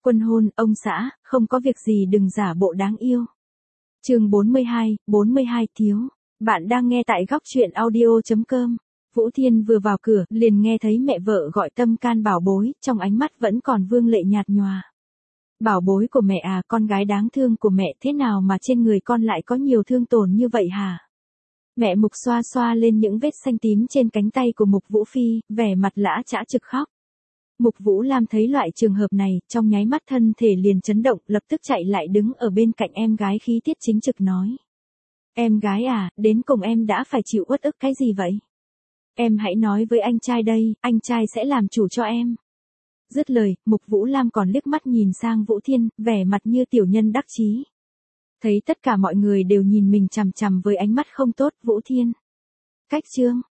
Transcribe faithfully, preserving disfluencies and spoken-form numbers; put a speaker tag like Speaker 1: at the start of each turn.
Speaker 1: Quân hôn, ông xã, không có việc gì đừng giả bộ đáng yêu. Chương bốn mươi hai, bốn mươi hai thiếu. Bạn đang nghe tại góc truyện audio chấm com. Vũ Thiên vừa vào cửa, liền nghe thấy mẹ vợ gọi Tâm Can bảo bối, trong ánh mắt vẫn còn vương lệ nhạt nhòa. Bảo bối của mẹ à, con gái đáng thương của mẹ, thế nào mà trên người con lại có nhiều thương tổn như vậy hả? Mẹ Mục xoa xoa lên những vết xanh tím trên cánh tay của Mục Vũ Phi, vẻ mặt lã chã trực khóc. Mục Vũ Lam thấy loại trường hợp này, trong nháy mắt thân thể liền chấn động, lập tức chạy lại đứng ở bên cạnh em gái khí tiết chính trực nói. Em gái à, đến cùng em đã phải chịu uất ức cái gì vậy? Em hãy nói với anh trai đây, anh trai sẽ làm chủ cho em. Dứt lời, Mục Vũ Lam còn liếc mắt nhìn sang Vũ Thiên, vẻ mặt như tiểu nhân đắc chí. Thấy tất cả mọi người đều nhìn mình chằm chằm với ánh mắt không tốt, Vũ Thiên. Cách chương.